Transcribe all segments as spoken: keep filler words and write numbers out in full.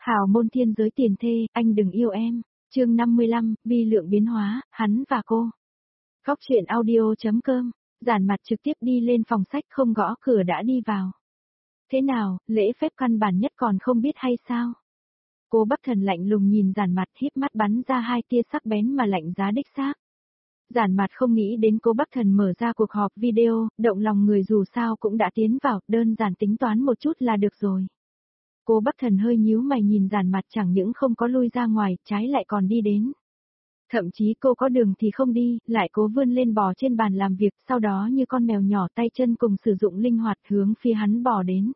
Hào môn thiên giới tiền thê, anh đừng yêu em. Chương năm mươi lăm, vi lượng biến hóa, hắn và cô. Góc truyện audio.com, Giản Mặt trực tiếp đi lên phòng sách không gõ cửa đã đi vào. Thế nào, lễ phép căn bản nhất còn không biết hay sao? Cố Bắc Thần lạnh lùng nhìn Giản Mặt, híp mắt bắn ra hai tia sắc bén mà lạnh giá đích xác. Giản Mặt không nghĩ đến Cố Bắc Thần mở ra cuộc họp video, động lòng người dù sao cũng đã tiến vào, đơn giản tính toán một chút là được rồi. Cố Bắc Thần hơi nhíu mày nhìn Giản Mặt, chẳng những không có lui ra ngoài, trái lại còn đi đến. Thậm chí cô có đường thì không đi, lại cố vươn lên bò trên bàn làm việc, sau đó như con mèo nhỏ tay chân cùng sử dụng linh hoạt hướng phía hắn bò đến.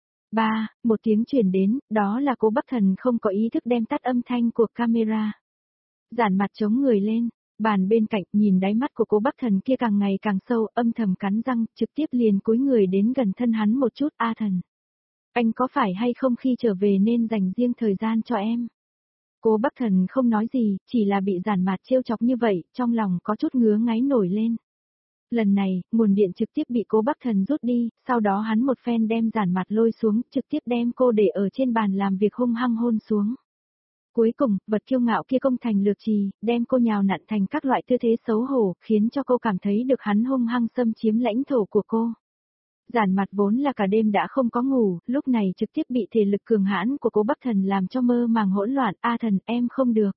Ba, một tiếng truyền đến, đó là Cố Bắc Thần không có ý thức đem tắt âm thanh của camera. Giản Mặt chống người lên, bàn bên cạnh nhìn đáy mắt của Cố Bắc Thần kia càng ngày càng sâu, âm thầm cắn răng, trực tiếp liền cúi người đến gần thân hắn một chút. A Thần, anh có phải hay không khi trở về nên dành riêng thời gian cho em? Cố Bắc Thần không nói gì, chỉ là bị Giản Mặt trêu chọc như vậy, trong lòng có chút ngứa ngáy nổi lên. Lần này, nguồn điện trực tiếp bị Cố Bắc Thần rút đi, sau đó hắn một phen đem Giản Mặt lôi xuống, trực tiếp đem cô để ở trên bàn làm việc hung hăng hôn xuống. Cuối cùng, vật kiêu ngạo kia công thành lược trì, đem cô nhào nặn thành các loại tư thế xấu hổ, khiến cho cô cảm thấy được hắn hung hăng xâm chiếm lãnh thổ của cô. Giản Mặt vốn là cả đêm đã không có ngủ, lúc này trực tiếp bị thể lực cường hãn của Cố Bắc Thần làm cho mơ màng hỗn loạn. A Thần, em không được.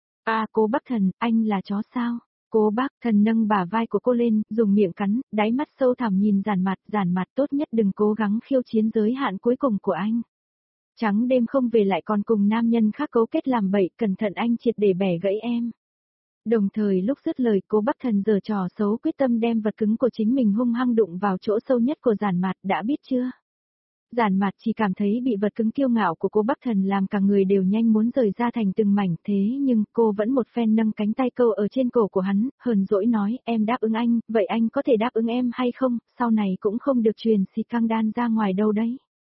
A Cố Bắc Thần, anh là chó sao? Cố Bắc Thần nâng bả vai của cô lên, dùng miệng cắn, đáy mắt sâu thẳm nhìn Giản Mặt. Giản Mặt, tốt nhất đừng cố gắng khiêu chiến giới hạn cuối cùng của anh. Trắng đêm không về lại còn cùng nam nhân khác cấu kết làm bậy, cẩn thận anh triệt để bẻ gãy em. Đồng thời lúc dứt lời, Cố Bắc Thần giở trò xấu quyết tâm đem vật cứng của chính mình hung hăng đụng vào chỗ sâu nhất của Giản Mặt, đã biết chưa? Giản Mặt chỉ cảm thấy bị vật cứng kiêu ngạo của Cố Bắc Thần làm cả người đều nhanh muốn rời ra thành từng mảnh, thế nhưng cô vẫn một phen nâng cánh tay câu ở trên cổ của hắn, hờn dỗi nói, em đáp ứng anh, vậy anh có thể đáp ứng em hay không, sau này cũng không được truyền xì căng đan ra ngoài đâu đấy.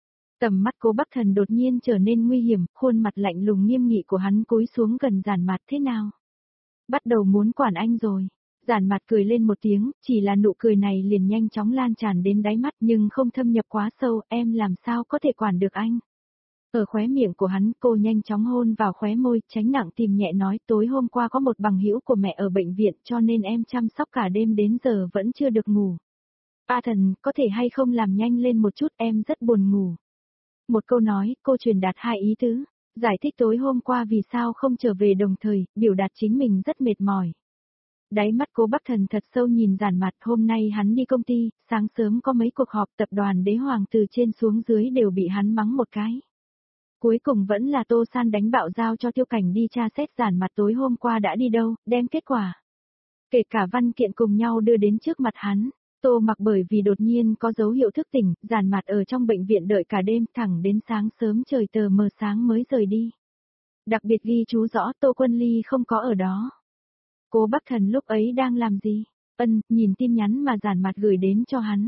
Tầm mắt Cố Bắc Thần đột nhiên trở nên nguy hiểm, khuôn mặt lạnh lùng nghiêm nghị của hắn cúi xuống gần Giản Mặt. Thế nào? Bắt đầu muốn quản anh rồi. Giản Mặt cười lên một tiếng, chỉ là nụ cười này liền nhanh chóng lan tràn đến đáy mắt nhưng không thâm nhập quá sâu, em làm sao có thể quản được anh. Ở khóe miệng của hắn, cô nhanh chóng hôn vào khóe môi, tránh nặng tìm nhẹ nói, tối hôm qua có một bằng hữu của mẹ ở bệnh viện cho nên em chăm sóc cả đêm đến giờ vẫn chưa được ngủ. A Thần, có thể hay không làm nhanh lên một chút, em rất buồn ngủ. Một câu nói, cô truyền đạt hai ý tứ, giải thích tối hôm qua vì sao không trở về đồng thời, biểu đạt chính mình rất mệt mỏi. Đáy mắt Cố Bắc Thần thật sâu nhìn Giản Mặt, hôm nay hắn đi công ty, sáng sớm có mấy cuộc họp tập đoàn Đế Hoàng từ trên xuống dưới đều bị hắn mắng một cái. Cuối cùng vẫn là Tô San đánh bạo giao cho Tiêu Cảnh đi tra xét Giản Mặt tối hôm qua đã đi đâu, đem kết quả. Kể cả văn kiện cùng nhau đưa đến trước mặt hắn. Tô Mặc bởi vì đột nhiên có dấu hiệu thức tỉnh, Giản Mặt ở trong bệnh viện đợi cả đêm thẳng đến sáng sớm trời tờ mờ sáng mới rời đi. Đặc biệt ghi chú rõ Tô Quân Ly không có ở đó. Cố Bắc Thần lúc ấy đang làm gì? Ân, nhìn tin nhắn mà Giản Mặt gửi đến cho hắn.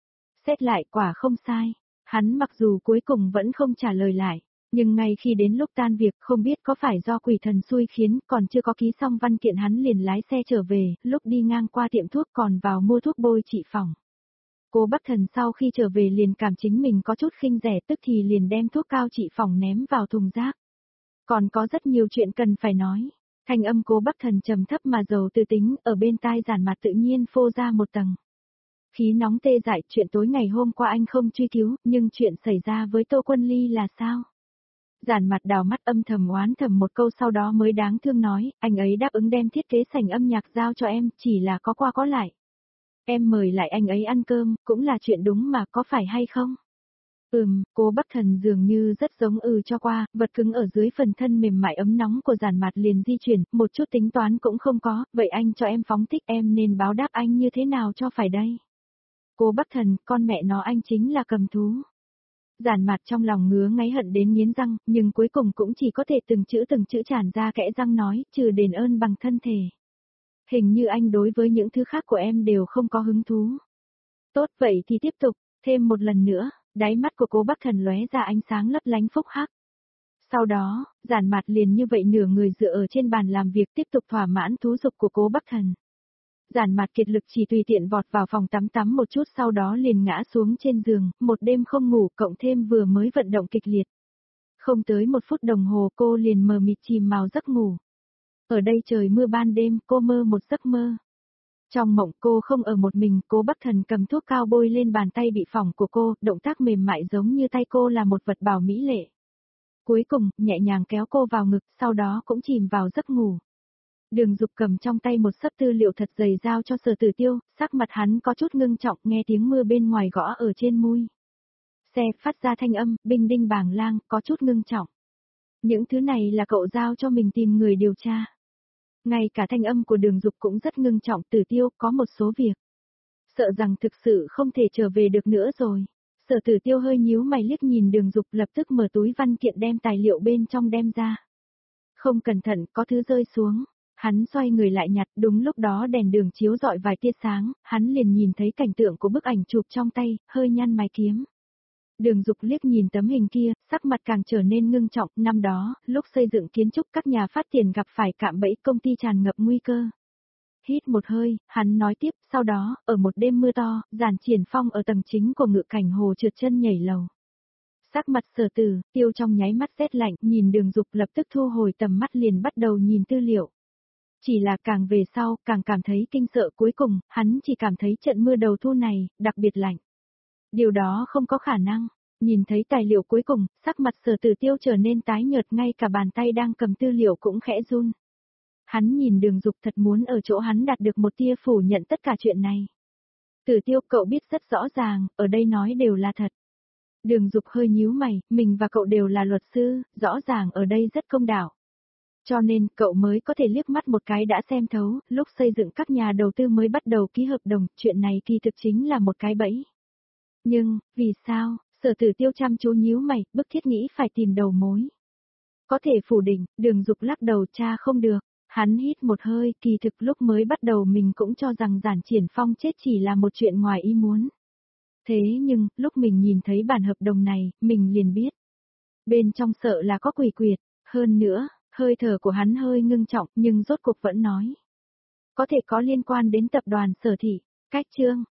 Xét lại quả không sai, hắn mặc dù cuối cùng vẫn không trả lời lại. Nhưng ngay khi đến lúc tan việc không biết có phải do quỷ thần xui khiến còn chưa có ký xong văn kiện hắn liền lái xe trở về, lúc đi ngang qua tiệm thuốc còn vào mua thuốc bôi trị phỏng. Cố Bắc Thần sau khi trở về liền cảm chính mình có chút khinh rẻ tức thì liền đem thuốc cao trị phỏng ném vào thùng rác. Còn có rất nhiều chuyện cần phải nói. Thanh âm Cố Bắc Thần trầm thấp mà giàu tư tính ở bên tai Giản Mặt tự nhiên phô ra một tầng. Khí nóng tê dại, chuyện tối ngày hôm qua anh không truy cứu, nhưng chuyện xảy ra với Tô Quân Ly là sao? Giản Mặt đào mắt âm thầm oán thầm một câu sau đó mới đáng thương nói, anh ấy đáp ứng đem thiết kế sảnh âm nhạc giao cho em, chỉ là có qua có lại. Em mời lại anh ấy ăn cơm, cũng là chuyện đúng mà, có phải hay không? Ừm, Cố Bắc Thần dường như rất giống ừ cho qua, vật cứng ở dưới phần thân mềm mại ấm nóng của Giản Mặt liền di chuyển, một chút tính toán cũng không có, vậy anh cho em phóng thích em nên báo đáp anh như thế nào cho phải đây? Cố Bắc Thần, con mẹ nó anh chính là cầm thú. Giản Mặt trong lòng ngứa ngáy hận đến nghiến răng, nhưng cuối cùng cũng chỉ có thể từng chữ từng chữ tràn ra kẽ răng nói, trừ đền ơn bằng thân thể. Hình như anh đối với những thứ khác của em đều không có hứng thú. Tốt vậy thì tiếp tục, thêm một lần nữa, đáy mắt của Cố Bắc Thần lóe ra ánh sáng lấp lánh phúc hắc. Sau đó, Giản Mặt liền như vậy nửa người dựa ở trên bàn làm việc tiếp tục thỏa mãn thú dục của Cố Bắc Thần. Giản Mặt kiệt lực chỉ tùy tiện vọt vào phòng tắm tắm một chút sau đó liền ngã xuống trên giường, một đêm không ngủ cộng thêm vừa mới vận động kịch liệt. Không tới một phút đồng hồ cô liền mờ mịt chìm vào giấc ngủ. Ở đây trời mưa ban đêm, cô mơ một giấc mơ. Trong mộng cô không ở một mình, Cố Bắc Thần cầm thuốc cao bôi lên bàn tay bị phỏng của cô, động tác mềm mại giống như tay cô là một vật bảo mỹ lệ. Cuối cùng, nhẹ nhàng kéo cô vào ngực, sau đó cũng chìm vào giấc ngủ. Đường Dục cầm trong tay một xấp tư liệu thật dày giao cho Sở Tử Tiêu, sắc mặt hắn có chút ngưng trọng, nghe tiếng mưa bên ngoài gõ ở trên mui. Xe phát ra thanh âm, binh đinh bàng lang, có chút ngưng trọng. Những thứ này là cậu giao cho mình tìm người điều tra. Ngay cả thanh âm của Đường Dục cũng rất ngưng trọng. Tử Tiêu, có một số việc. Sợ rằng thực sự không thể trở về được nữa rồi. Sở Tử Tiêu hơi nhíu mày liếc nhìn Đường Dục, lập tức mở túi văn kiện đem tài liệu bên trong đem ra. Không cẩn thận, có thứ rơi xuống. Hắn xoay người lại nhặt, đúng lúc đó đèn đường chiếu rọi vài tia sáng, hắn liền nhìn thấy cảnh tượng của bức ảnh chụp trong tay, hơi nhăn mày kiếm. Đường Dục liếc nhìn tấm hình kia, sắc mặt càng trở nên ngưng trọng. Năm đó, lúc xây dựng kiến trúc các nhà phát tiền gặp phải cạm bẫy, công ty tràn ngập nguy cơ. Hít một hơi, hắn nói tiếp, sau đó, ở một đêm mưa to, Giản Triển Phong ở tầng chính của Ngự Cảnh Hồ trượt chân nhảy lầu. Sắc mặt Sở Tử Tiêu trong nháy mắt rét lạnh, nhìn Đường Dục lập tức thu hồi tầm mắt liền bắt đầu nhìn tư liệu. Chỉ là càng về sau, càng cảm thấy kinh sợ, cuối cùng, hắn chỉ cảm thấy trận mưa đầu thu này, đặc biệt lạnh. Điều đó không có khả năng. Nhìn thấy tài liệu cuối cùng, sắc mặt Sở Tử Tiêu trở nên tái nhợt, ngay cả bàn tay đang cầm tư liệu cũng khẽ run. Hắn nhìn Đường Dục, thật muốn ở chỗ hắn đạt được một tia phủ nhận tất cả chuyện này. Tử Tiêu, cậu biết rất rõ ràng, ở đây nói đều là thật. Đường Dục hơi nhíu mày, mình và cậu đều là luật sư, rõ ràng ở đây rất công đạo. Cho nên, cậu mới có thể liếc mắt một cái đã xem thấu, lúc xây dựng các nhà đầu tư mới bắt đầu ký hợp đồng, chuyện này kỳ thực chính là một cái bẫy. Nhưng, vì sao? Sở Tử Tiêu chăm chú nhíu mày, bức thiết nghĩ phải tìm đầu mối. Có thể phủ định, Đường Dục lắc đầu, cha không được. Hắn hít một hơi, kỳ thực lúc mới bắt đầu mình cũng cho rằng Giản Triển Phong chết chỉ là một chuyện ngoài ý muốn. Thế nhưng, lúc mình nhìn thấy bản hợp đồng này, mình liền biết. Bên trong sợ là có quỷ quyệt, hơn nữa, hơi thở của hắn hơi ngưng trọng nhưng rốt cuộc vẫn nói. Có thể có liên quan đến tập đoàn Sở Thị, cách chương.